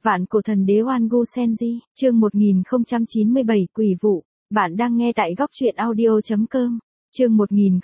Vạn cổ thần đế Oan Gu Senji, chương 1097 quỷ vụ. Bạn đang nghe tại góc truyện audio.com. Chương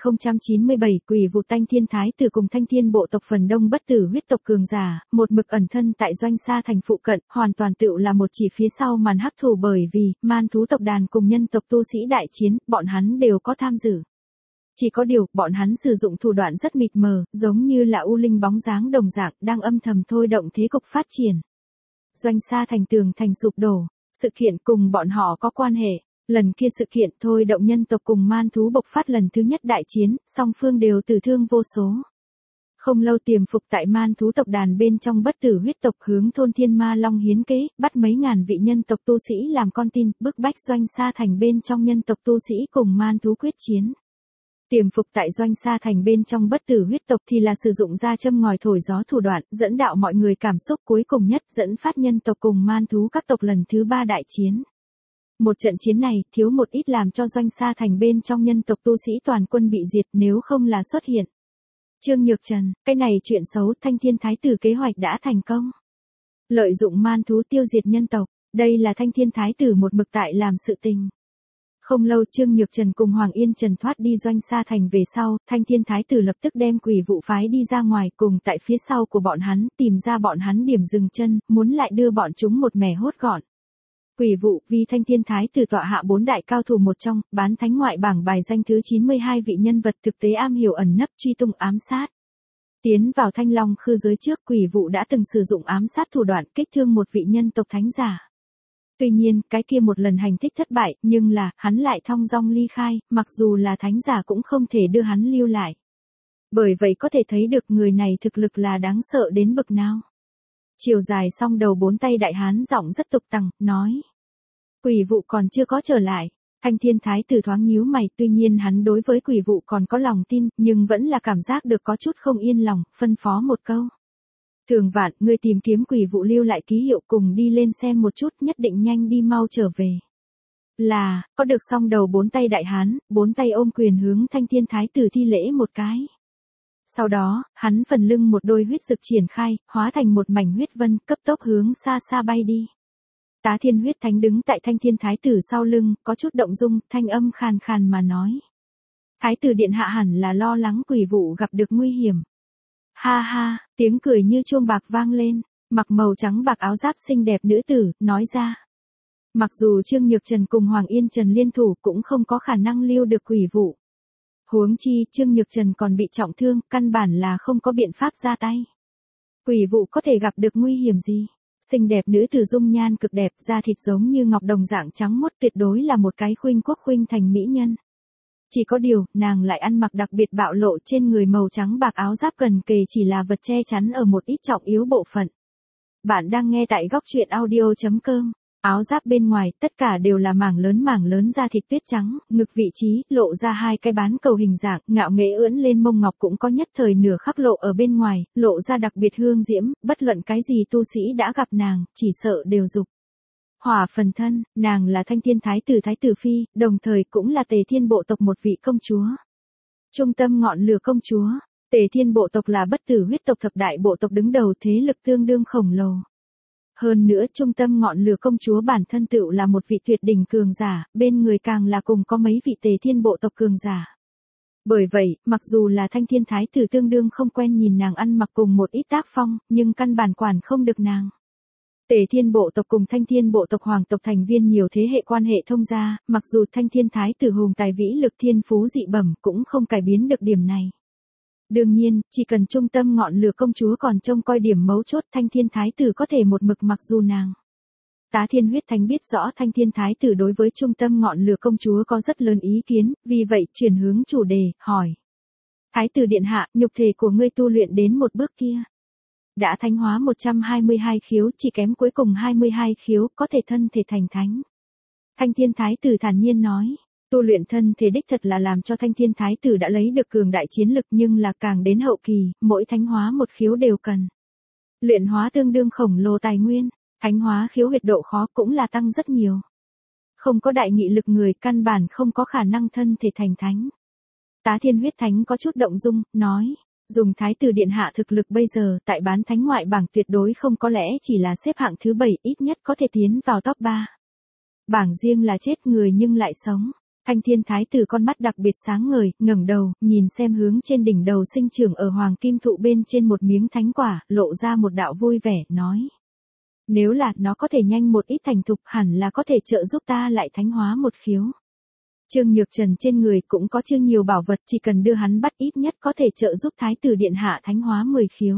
1097 quỷ vụ. Tanh Thiên Thái Tử cùng Thanh Thiên bộ tộc phần đông bất tử huyết tộc cường giả, một mực ẩn thân tại Doanh Sa thành phụ cận, hoàn toàn tựu là một chỉ phía sau màn hắc thủ, bởi vì man thú tộc đàn cùng nhân tộc tu sĩ đại chiến, bọn hắn đều có tham dự. Chỉ có điều, bọn hắn sử dụng thủ đoạn rất mịt mờ, giống như là u linh bóng dáng đồng dạng, đang âm thầm thôi động thế cục phát triển. Doanh Sa thành tường thành sụp đổ, sự kiện cùng bọn họ có quan hệ. Lần kia sự kiện thôi động nhân tộc cùng man thú bộc phát lần thứ nhất đại chiến, song phương đều tử thương vô số. Không lâu tiềm phục tại man thú tộc đàn bên trong bất tử huyết tộc hướng thôn Thiên Ma Long hiến kế, bắt mấy ngàn vị nhân tộc tu sĩ làm con tin, bức bách Doanh Sa thành bên trong nhân tộc tu sĩ cùng man thú quyết chiến. Tiềm phục tại Doanh Sa thành bên trong bất tử huyết tộc thì là sử dụng ra châm ngòi thổi gió thủ đoạn, dẫn đạo mọi người cảm xúc, cuối cùng nhất dẫn phát nhân tộc cùng man thú các tộc lần thứ 3 đại chiến. Một trận chiến này, thiếu một ít làm cho Doanh Sa thành bên trong nhân tộc tu sĩ toàn quân bị diệt, nếu không là xuất hiện Trương Nhược Trần, cái này chuyện xấu. Thanh Thiên Thái Tử kế hoạch đã thành công. Lợi dụng man thú tiêu diệt nhân tộc, đây là Thanh Thiên Thái Tử một mực tại làm sự tình. Không lâu Trương Nhược Trần cùng Hoàng Yên Trần thoát đi Doanh Sa thành về sau, Thanh Thiên Thái Tử lập tức đem quỷ vụ phái đi ra ngoài, cùng tại phía sau của bọn hắn, tìm ra bọn hắn điểm dừng chân, muốn lại đưa bọn chúng một mẻ hốt gọn. Quỷ vụ, vì Thanh Thiên Thái Tử tọa hạ 4 đại cao thủ một trong, bán thánh ngoại bảng bài danh thứ 92 vị nhân vật thực tế am hiểu ẩn nấp truy tung ám sát. Tiến vào Thanh Long khư giới trước, quỷ vụ đã từng sử dụng ám sát thủ đoạn kích thương một vị nhân tộc thánh giả. Tuy nhiên, cái kia một lần hành thích thất bại, nhưng là, hắn lại thong dong ly khai, mặc dù là thánh giả cũng không thể đưa hắn lưu lại. Bởi vậy có thể thấy được người này thực lực là đáng sợ đến bậc nào. Chiều dài song đầu 4 tay đại hán giọng rất tục tằng, nói. Quỷ vụ còn chưa có trở lại. Thanh Thiên Thái Tử thoáng nhíu mày, tuy nhiên hắn đối với quỷ vụ còn có lòng tin, nhưng vẫn là cảm giác được có chút không yên lòng, phân phó một câu. Thường Vạn, ngươi tìm kiếm quỷ vụ lưu lại ký hiệu, cùng đi lên xem một chút, nhất định nhanh đi mau trở về. Là, có được song đầu 4 tay đại hán, 4 tay ôm quyền hướng Thanh Thiên Thái Tử thi lễ một cái. Sau đó, hắn phần lưng một đôi huyết dực triển khai, hóa thành một mảnh huyết vân, cấp tốc hướng xa xa bay đi. Tá Thiên Huyết Thánh đứng tại Thanh Thiên Thái Tử sau lưng, có chút động dung, thanh âm khàn khàn mà nói. Thái tử điện hạ hẳn là lo lắng quỷ vụ gặp được nguy hiểm. Ha ha, tiếng cười như chuông bạc vang lên, mặc màu trắng bạc áo giáp xinh đẹp nữ tử, nói ra. Mặc dù Trương Nhược Trần cùng Hoàng Yên Trần liên thủ cũng không có khả năng lưu được quỷ vụ. Huống chi, Trương Nhược Trần còn bị trọng thương, căn bản là không có biện pháp ra tay. Quỷ vụ có thể gặp được nguy hiểm gì? Xinh đẹp nữ tử dung nhan cực đẹp, da thịt giống như ngọc đồng dạng trắng muốt, tuyệt đối là một cái khuynh quốc khuynh thành mỹ nhân. Chỉ có điều, nàng lại ăn mặc đặc biệt bạo lộ, trên người màu trắng bạc áo giáp gần kề chỉ là vật che chắn ở một ít trọng yếu bộ phận. Bạn đang nghe tại góc truyện audio.com. Áo giáp bên ngoài, tất cả đều là mảng lớn da thịt tuyết trắng, ngực vị trí, lộ ra 2 cái bán cầu hình dạng, ngạo nghễ ưỡn lên mông ngọc cũng có nhất thời nửa khắc lộ ở bên ngoài, lộ ra đặc biệt hương diễm, bất luận cái gì tu sĩ đã gặp nàng, chỉ sợ đều dục hỏa phần thân. Nàng là Thanh Thiên Thái Tử phi, đồng thời cũng là Tề Thiên bộ tộc một vị công chúa. Trung tâm ngọn lửa công chúa. Tề Thiên bộ tộc là bất tử huyết tộc thập đại bộ tộc đứng đầu, thế lực tương đương khổng lồ. Hơn nữa, trung tâm ngọn lửa công chúa bản thân tựu là một vị tuyệt đỉnh cường giả, bên người càng là cùng có mấy vị Tề Thiên bộ tộc cường giả. Bởi vậy, mặc dù là Thanh Thiên Thái Tử tương đương không quen nhìn nàng ăn mặc cùng một ít tác phong, nhưng căn bản quản không được nàng. Tề Thiên bộ tộc cùng Thanh Thiên bộ tộc hoàng tộc thành viên nhiều thế hệ quan hệ thông gia, mặc dù Thanh Thiên Thái Tử hùng tài vĩ lực thiên phú dị bẩm cũng không cải biến được điểm này. Đương nhiên, chỉ cần trung tâm ngọn lửa công chúa còn trông coi điểm mấu chốt, Thanh Thiên Thái Tử có thể một mực mặc dù nàng. Tá Thiên Huyết Thánh biết rõ Thanh Thiên Thái Tử đối với trung tâm ngọn lửa công chúa có rất lớn ý kiến, vì vậy chuyển hướng chủ đề, hỏi. Thái tử điện hạ, nhục thể của ngươi tu luyện đến một bước kia. Đã thánh hóa 122 khiếu, chỉ kém cuối cùng 22 khiếu, có thể thân thể thành thánh. Thanh Thiên Thái Tử thản nhiên nói. Tu luyện thân thể đích thật là làm cho Thanh Thiên Thái Tử đã lấy được cường đại chiến lực, nhưng là càng đến hậu kỳ, mỗi thánh hóa một khiếu đều cần luyện hóa tương đương khổng lồ tài nguyên, thánh hóa khiếu huyệt độ khó cũng là tăng rất nhiều. Không có đại nghị lực người căn bản không có khả năng thân thể thành thánh. Tá Thiên Huyết Thánh có chút động dung, nói, Dùng thái tử điện hạ thực lực bây giờ tại bán thánh ngoại bảng tuyệt đối không có lẽ chỉ là xếp hạng thứ 7, ít nhất có thể tiến vào top 3. Bảng riêng là chết người nhưng lại sống. Thanh thiên thái tử con mắt đặc biệt sáng ngời, ngẩng đầu, nhìn xem hướng trên đỉnh đầu sinh trưởng ở hoàng kim thụ bên trên một miếng thánh quả, lộ ra một đạo vui vẻ, nói. Nếu là nó có thể nhanh một ít thành thục hẳn là có thể trợ giúp ta lại thánh hóa một khiếu. Trương Nhược Trần trên người cũng có chương nhiều bảo vật, chỉ cần đưa hắn bắt ít nhất có thể trợ giúp thái tử điện hạ thánh hóa 10 khiếu.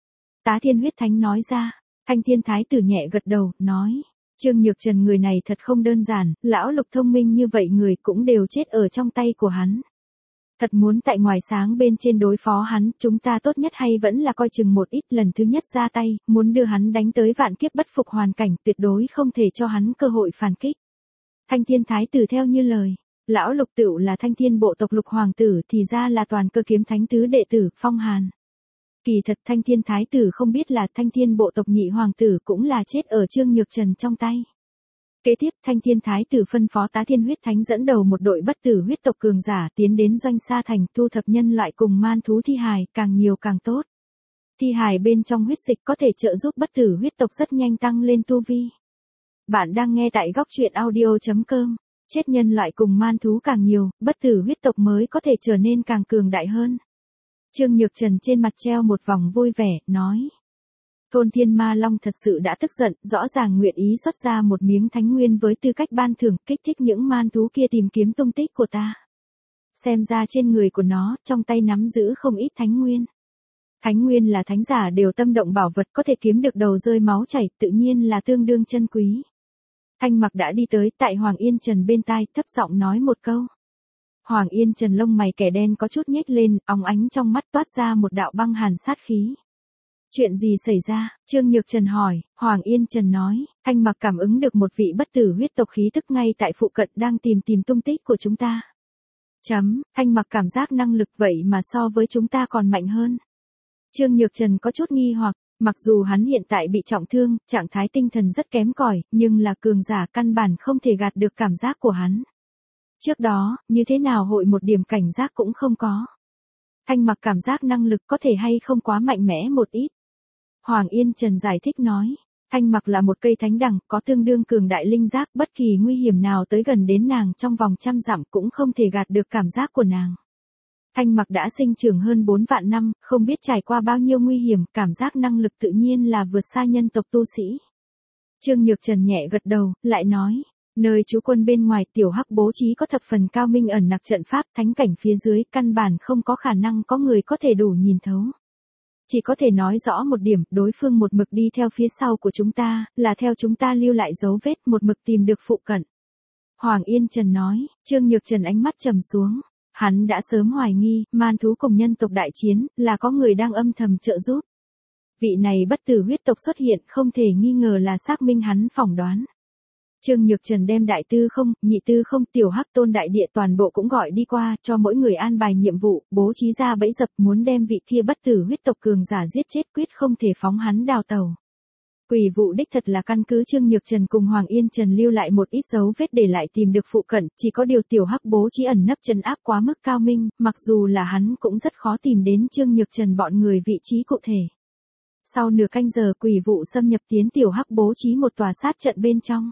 Tá Thiên Huyết Thánh nói ra, Thanh Thiên thái tử nhẹ gật đầu, nói. Trương Nhược Trần người này thật không đơn giản, lão lục thông minh như vậy người cũng đều chết ở trong tay của hắn. Thật muốn tại ngoài sáng bên trên đối phó hắn, chúng ta tốt nhất hay vẫn là coi chừng một ít, lần thứ nhất ra tay, muốn đưa hắn đánh tới vạn kiếp bất phục hoàn cảnh, tuyệt đối không thể cho hắn cơ hội phản kích. Thanh Thiên thái tử theo như lời, lão lục tựu là Thanh Thiên bộ tộc Lục hoàng tử, thì ra là toàn cơ kiếm thánh tứ đệ tử, Phong Hàn. Kỳ thật Thanh Thiên thái tử không biết là Thanh Thiên bộ tộc nhị hoàng tử cũng là chết ở Trương Nhược Trần trong tay. Kế tiếp Thanh Thiên thái tử phân phó Tá Thiên Huyết Thánh dẫn đầu một đội bất tử huyết tộc cường giả tiến đến doanh sa thành, thu thập nhân loại cùng man thú thi hài, càng nhiều càng tốt. Thi hài bên trong huyết dịch có thể trợ giúp bất tử huyết tộc rất nhanh tăng lên tu vi. Bạn đang nghe tại góc truyện audio.com. Chết nhân loại cùng man thú càng nhiều, bất tử huyết tộc mới có thể trở nên càng cường đại hơn. Trương Nhược Trần trên mặt treo một vòng vui vẻ, nói. Thôn Thiên Ma Long thật sự đã tức giận, rõ ràng nguyện ý xuất ra một miếng thánh nguyên với tư cách ban thưởng, kích thích những man thú kia tìm kiếm tung tích của ta. Xem ra trên người của nó, trong tay nắm giữ không ít thánh nguyên. Thánh nguyên là thánh giả đều tâm động bảo vật, có thể kiếm được đầu rơi máu chảy, tự nhiên là tương đương chân quý. Thanh Mặc đã đi tới, tại Hoàng Yên Trần bên tai, thấp giọng nói một câu. Hoàng Yên Trần lông mày kẻ đen có chút nhếch lên, óng ánh trong mắt toát ra một đạo băng hàn sát khí. Chuyện gì xảy ra? Trương Nhược Trần hỏi. Hoàng Yên Trần nói, Thanh Mặc cảm ứng được một vị bất tử huyết tộc khí tức ngay tại phụ cận đang tìm tung tích của chúng ta. Thanh Mặc cảm giác năng lực vậy mà so với chúng ta còn mạnh hơn. Trương Nhược Trần có chút nghi hoặc, mặc dù hắn hiện tại bị trọng thương, trạng thái tinh thần rất kém cỏi, nhưng là cường giả căn bản không thể gạt được cảm giác của hắn. Trước đó, như thế nào hội một điểm cảnh giác cũng không có. Thanh Mặc cảm giác năng lực có thể hay không quá mạnh mẽ một ít. Hoàng Yên Trần giải thích nói, Thanh Mặc là một cây thánh đằng, có tương đương cường đại linh giác, bất kỳ nguy hiểm nào tới gần đến nàng trong vòng 100 dặm cũng không thể gạt được cảm giác của nàng. Thanh Mặc đã sinh trưởng hơn 4 vạn năm, không biết trải qua bao nhiêu nguy hiểm, cảm giác năng lực tự nhiên là vượt xa nhân tộc tu sĩ. Trương Nhược Trần nhẹ gật đầu, lại nói, nơi trú quân bên ngoài tiểu hắc bố trí có thập phần cao minh ẩn nặc trận pháp, thánh cảnh phía dưới căn bản không có khả năng có người có thể đủ nhìn thấu. Chỉ có thể nói rõ một điểm, đối phương một mực đi theo phía sau của chúng ta, là theo chúng ta lưu lại dấu vết, một mực tìm được phụ cận. Hoàng Yên Trần nói. Trương Nhược Trần ánh mắt trầm xuống. Hắn đã sớm hoài nghi, man thú cùng nhân tộc đại chiến, là có người đang âm thầm trợ giúp. Vị này bất tử huyết tộc xuất hiện, không thể nghi ngờ là xác minh hắn phỏng đoán. Trương Nhược Trần đem đại tư không, nhị tư không, tiểu hắc tôn đại địa toàn bộ cũng gọi đi qua, cho mỗi người an bài nhiệm vụ, bố trí ra bẫy dập, muốn đem vị kia bất tử huyết tộc cường giả giết chết, quyết không thể phóng hắn đào tàu. Quỷ vụ đích thật là căn cứ Trương Nhược Trần cùng Hoàng Yên Trần lưu lại một ít dấu vết để lại tìm được phụ cận, chỉ có điều tiểu hắc bố trí ẩn nấp trấn áp quá mức cao minh, mặc dù là hắn cũng rất khó tìm đến Trương Nhược Trần bọn người vị trí cụ thể. Sau nửa canh giờ quỷ vụ xâm nhập tiến tiểu hắc bố trí một tòa sát trận bên trong.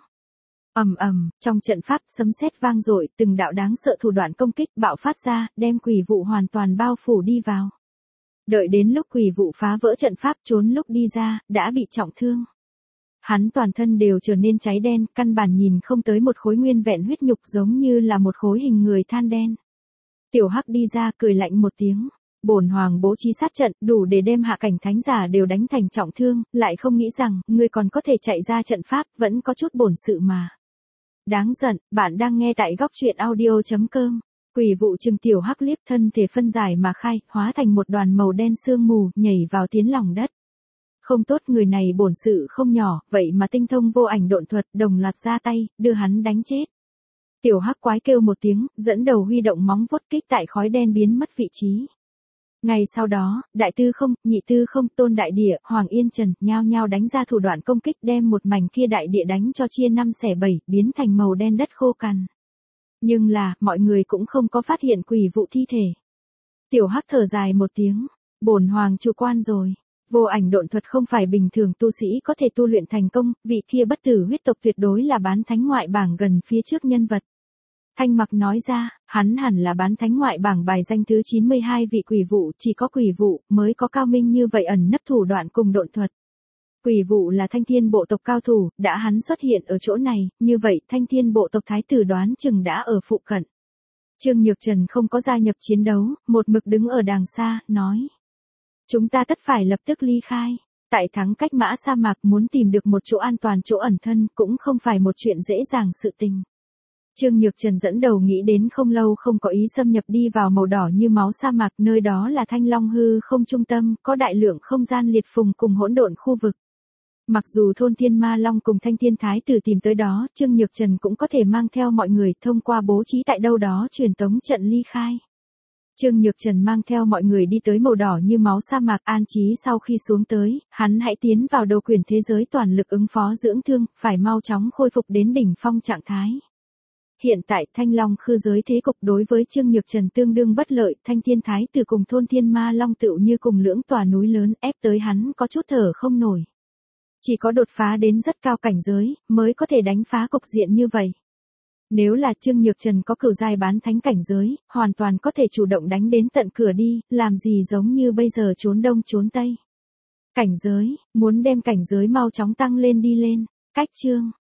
Trong trận pháp sấm sét vang dội, từng đạo đáng sợ thủ đoạn công kích bạo phát ra, đem quỷ vụ hoàn toàn bao phủ đi vào. Đợi đến lúc quỷ vụ phá vỡ trận pháp trốn lúc đi ra, đã bị trọng thương. Hắn toàn thân đều trở nên cháy đen, căn bản nhìn không tới một khối nguyên vẹn huyết nhục, giống như là một khối hình người than đen. Tiểu Hắc đi ra cười lạnh một tiếng. Bổn hoàng bố trí sát trận, đủ để đem hạ cảnh thánh giả đều đánh thành trọng thương, lại không nghĩ rằng, ngươi còn có thể chạy ra trận pháp, vẫn có chút bổn sự mà. Đáng giận, bạn đang nghe tại góc truyện audio.com. Quỷ vụ trừng tiểu hắc liếc, thân thể phân giải mà khai, hóa thành một đoàn màu đen sương mù, nhảy vào tiến lòng đất. Không tốt, người này bổn sự không nhỏ, vậy mà tinh thông vô ảnh độn thuật, đồng loạt ra tay, đưa hắn đánh chết. Tiểu hắc quái kêu một tiếng, dẫn đầu huy động móng vuốt kích tại khói đen biến mất vị trí. Ngay sau đó, đại tư không, nhị tư không, tôn đại địa, Hoàng Yên Trần, nhao nhao đánh ra thủ đoạn công kích, đem một mảnh kia đại địa đánh cho chia 5 xẻ 7, biến thành màu đen đất khô cằn. Nhưng là, mọi người cũng không có phát hiện quỷ vụ thi thể. Tiểu Hắc thở dài một tiếng. Bổn hoàng chủ quan rồi. Vô ảnh độn thuật không phải bình thường tu sĩ có thể tu luyện thành công, vị kia bất tử huyết tộc tuyệt đối là bán thánh ngoại bảng gần phía trước nhân vật. Thanh Mặc nói ra, hắn hẳn là bán thánh ngoại bảng bài danh thứ 92 vị quỷ vụ, chỉ có quỷ vụ mới có cao minh như vậy ẩn nấp thủ đoạn cùng độn thuật. Quỷ vụ là Thanh Thiên bộ tộc cao thủ, đã hắn xuất hiện ở chỗ này, như vậy Thanh Thiên bộ tộc thái tử đoán chừng đã ở phụ cận. Trương Nhược Trần không có gia nhập chiến đấu, một mực đứng ở đàng xa, nói. Chúng ta tất phải lập tức ly khai. Tại thắng cách mã sa mạc muốn tìm được một chỗ an toàn chỗ ẩn thân cũng không phải một chuyện dễ dàng sự tình. Trương Nhược Trần dẫn đầu nghĩ đến không lâu không có ý xâm nhập đi vào màu đỏ như máu sa mạc, nơi đó là Thanh Long hư không trung tâm, có đại lượng không gian liệt phùng cùng hỗn độn khu vực. Mặc dù thôn Thiên Ma Long cùng Thanh Thiên Thái tử tìm tới đó, Trương Nhược Trần cũng có thể mang theo mọi người thông qua bố trí tại đâu đó truyền tống trận ly khai. Trương Nhược Trần mang theo mọi người đi tới màu đỏ như máu sa mạc an trí sau khi xuống tới, hắn hãy tiến vào đầu quyển thế giới toàn lực ứng phó dưỡng thương, phải mau chóng khôi phục đến đỉnh phong trạng thái. Hiện tại Thanh Long khư giới thế cục đối với Trương Nhược Trần tương đương bất lợi, Thanh Thiên Thái tử cùng thôn Thiên Ma Long tựu như cùng lưỡng tòa núi lớn ép tới hắn có chút thở không nổi. Chỉ có đột phá đến rất cao cảnh giới, mới có thể đánh phá cục diện như vậy. Nếu là Trương Nhược Trần có cửu giai bán thánh cảnh giới, hoàn toàn có thể chủ động đánh đến tận cửa đi, làm gì giống như bây giờ trốn đông trốn tây. Cảnh giới, muốn đem cảnh giới mau chóng tăng lên đi lên. Cách chương